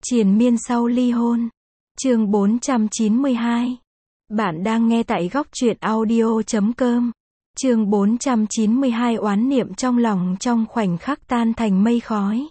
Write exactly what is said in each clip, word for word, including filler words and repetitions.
Triền miên sau ly hôn. Chương bốn trăm chín mươi hai. Bạn đang nghe tại góc truyện audio chấm com. Chương bốn trăm chín mươi hai oán niệm trong lòng trong khoảnh khắc tan thành mây khói.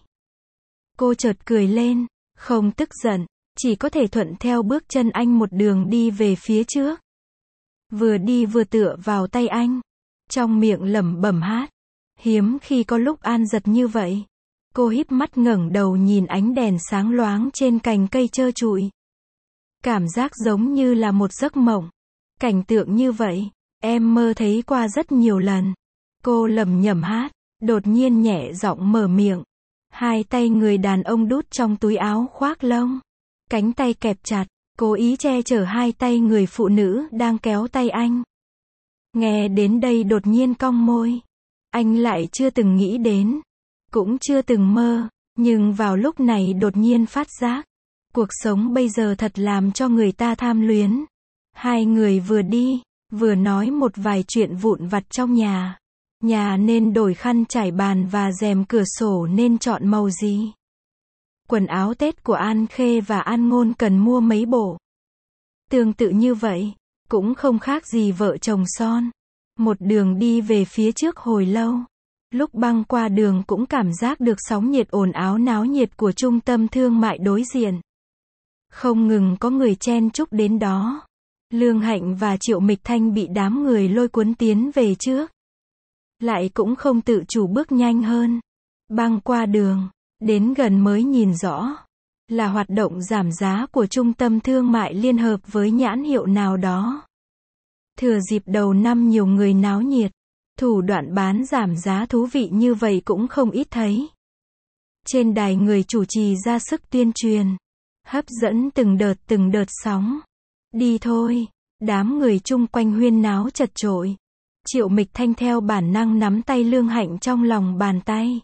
Cô chợt cười lên, không tức giận, chỉ có thể thuận theo bước chân anh một đường đi về phía trước. Vừa đi vừa tựa vào tay anh, trong miệng lẩm bẩm hát. Hiếm khi có lúc an giật như vậy. Cô híp mắt ngẩng đầu nhìn ánh đèn sáng loáng trên cành cây trơ trụi. Cảm giác giống như là một giấc mộng. Cảnh tượng như vậy, em mơ thấy qua rất nhiều lần. Cô lẩm nhẩm hát, đột nhiên nhẹ giọng mở miệng. Hai tay người đàn ông đút trong túi áo khoác lông. Cánh tay kẹp chặt, cố ý che chở hai tay người phụ nữ đang kéo tay anh. Nghe đến đây đột nhiên cong môi. Anh lại chưa từng nghĩ đến, cũng chưa từng mơ, nhưng vào lúc này đột nhiên phát giác. Cuộc sống bây giờ thật làm cho người ta tham luyến. Hai người vừa đi, vừa nói một vài chuyện vụn vặt trong nhà. Nhà nên đổi khăn trải bàn và rèm cửa sổ nên chọn màu gì. Quần áo Tết của An Khê và An Ngôn cần mua mấy bộ. Tương tự như vậy, cũng không khác gì vợ chồng son. Một đường đi về phía trước hồi lâu. Lúc băng qua đường cũng cảm giác được sóng nhiệt ồn ào náo nhiệt của trung tâm thương mại đối diện. Không ngừng có người chen chúc đến đó. Lương Hạnh và Triệu Mịch Thanh bị đám người lôi cuốn tiến về trước. Lại cũng không tự chủ bước nhanh hơn. Băng qua đường, đến gần mới nhìn rõ. Là hoạt động giảm giá của trung tâm thương mại liên hợp với nhãn hiệu nào đó. Thừa dịp đầu năm nhiều người náo nhiệt. Thủ đoạn bán giảm giá thú vị như vậy cũng không ít thấy. Trên đài người chủ trì ra sức tuyên truyền. Hấp dẫn từng đợt từng đợt sóng. Đi thôi. Đám người chung quanh huyên náo chật chội. Triệu Mịch Thanh theo bản năng nắm tay Lương Hạnh trong lòng bàn tay.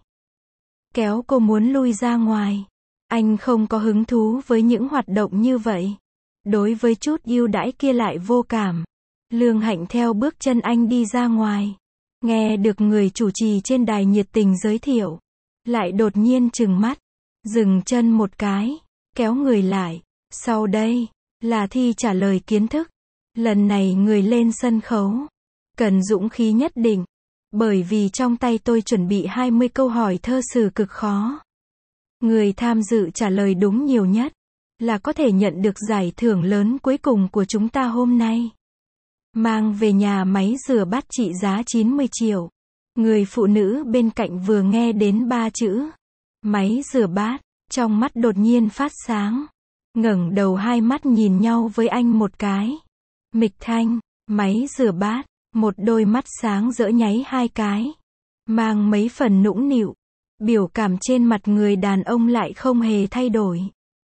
Kéo cô muốn lui ra ngoài. Anh không có hứng thú với những hoạt động như vậy. Đối với chút ưu đãi kia lại vô cảm. Lương Hạnh theo bước chân anh đi ra ngoài. Nghe được người chủ trì trên đài nhiệt tình giới thiệu. Lại đột nhiên trừng mắt. Dừng chân một cái. Kéo người lại. Sau đây, là thi trả lời kiến thức. Lần này người lên sân khấu. Cần dũng khí nhất định. Bởi vì trong tay tôi chuẩn bị hai mươi câu hỏi thơ sử cực khó. Người tham dự trả lời đúng nhiều nhất. Là có thể nhận được giải thưởng lớn cuối cùng của chúng ta hôm nay. Mang về nhà máy rửa bát trị giá chín mươi triệu. Người phụ nữ bên cạnh vừa nghe đến ba chữ máy rửa bát, trong mắt đột nhiên phát sáng. Ngẩng đầu hai mắt nhìn nhau với anh một cái. Mịch Thanh, máy rửa bát, một đôi mắt sáng rỡ nháy hai cái. Mang mấy phần nũng nịu. Biểu cảm trên mặt người đàn ông lại không hề thay đổi.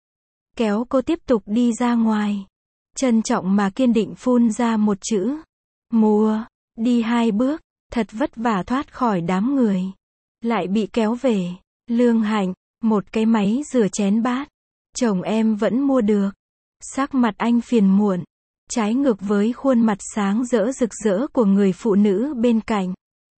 Kéo cô tiếp tục đi ra ngoài. Trân trọng mà kiên định phun ra một chữ. Mua. Đi hai bước, thật vất vả thoát khỏi đám người. Lại bị kéo về. Lương Hạnh, một cái máy rửa chén bát. Chồng em vẫn mua được. Sắc mặt anh phiền muộn. Trái ngược với khuôn mặt sáng rỡ rực rỡ của người phụ nữ bên cạnh.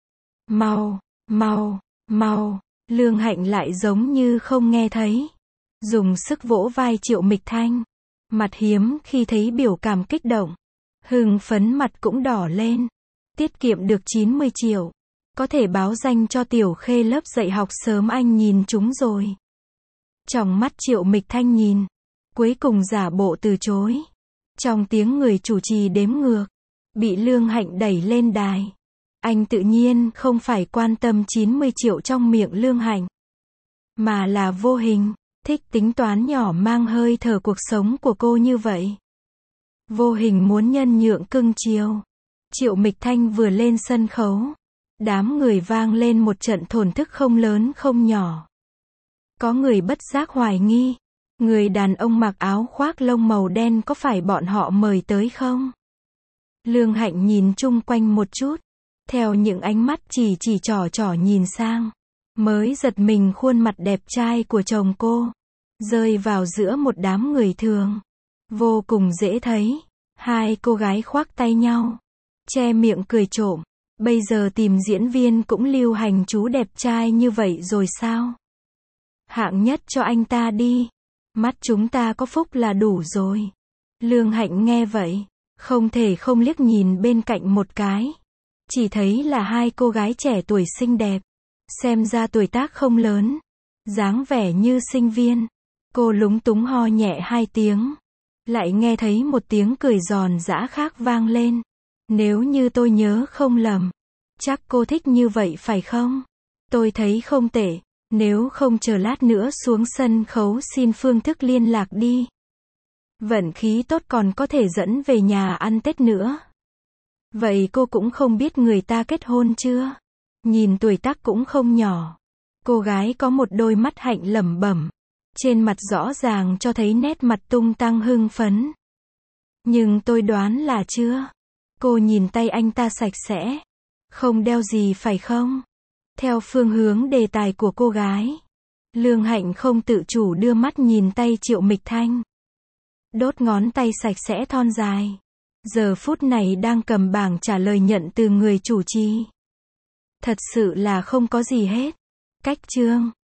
Mau, mau, mau. Lương Hạnh lại giống như không nghe thấy. Dùng sức vỗ vai Triệu Mịch Thanh. Mặt hiếm khi thấy biểu cảm kích động. Hưng phấn mặt cũng đỏ lên. Tiết kiệm được chín mươi triệu. Có thể báo danh cho Tiểu Khê lớp dạy học sớm anh nhìn chúng rồi. Trong mắt Triệu Mịch Thanh nhìn. Cuối cùng giả bộ từ chối. Trong tiếng người chủ trì đếm ngược. Bị Lương Hạnh đẩy lên đài. Anh tự nhiên không phải quan tâm chín mươi triệu trong miệng Lương Hạnh. Mà là vô hình. Thích tính toán nhỏ mang hơi thở cuộc sống của cô như vậy. Vô hình muốn nhân nhượng cưng chiều. Triệu Mịch Thanh vừa lên sân khấu. Đám người vang lên một trận thổn thức không lớn không nhỏ. Có người bất giác hoài nghi. Người đàn ông mặc áo khoác lông màu đen có phải bọn họ mời tới không? Lương Hạnh nhìn chung quanh một chút. Theo những ánh mắt chỉ chỉ trỏ trỏ nhìn sang. Mới giật mình khuôn mặt đẹp trai của chồng cô. Rơi vào giữa một đám người thường. Vô cùng dễ thấy. Hai cô gái khoác tay nhau. Che miệng cười trộm. Bây giờ tìm diễn viên cũng lưu hành chú đẹp trai như vậy rồi sao? Hạng nhất cho anh ta đi. Mắt chúng ta có phúc là đủ rồi. Lương Hạnh nghe vậy, không thể không liếc nhìn bên cạnh một cái. Chỉ thấy là hai cô gái trẻ tuổi xinh đẹp. Xem ra tuổi tác không lớn. Dáng vẻ như sinh viên. Cô lúng túng ho nhẹ hai tiếng. Lại nghe thấy một tiếng cười giòn giã khác vang lên. Nếu như tôi nhớ không lầm, chắc cô thích như vậy phải không? Tôi thấy không tệ. Nếu không chờ lát nữa xuống sân khấu xin phương thức liên lạc đi. Vận khí tốt còn có thể dẫn về nhà ăn Tết nữa. Vậy cô cũng không biết người ta kết hôn chưa? Nhìn tuổi tác cũng không nhỏ. Cô gái có một đôi mắt hạnh lẩm bẩm. Trên mặt rõ ràng cho thấy nét mặt tung tăng hưng phấn. Nhưng tôi đoán là chưa. Cô nhìn tay anh ta sạch sẽ. Không đeo gì phải không? Theo phương hướng đề tài của cô gái, Lương Hạnh không tự chủ đưa mắt nhìn tay Triệu Mịch Thanh. Đốt ngón tay sạch sẽ thon dài. Giờ phút này đang cầm bảng trả lời nhận từ người chủ trì. Thật sự là không có gì hết. Cách chương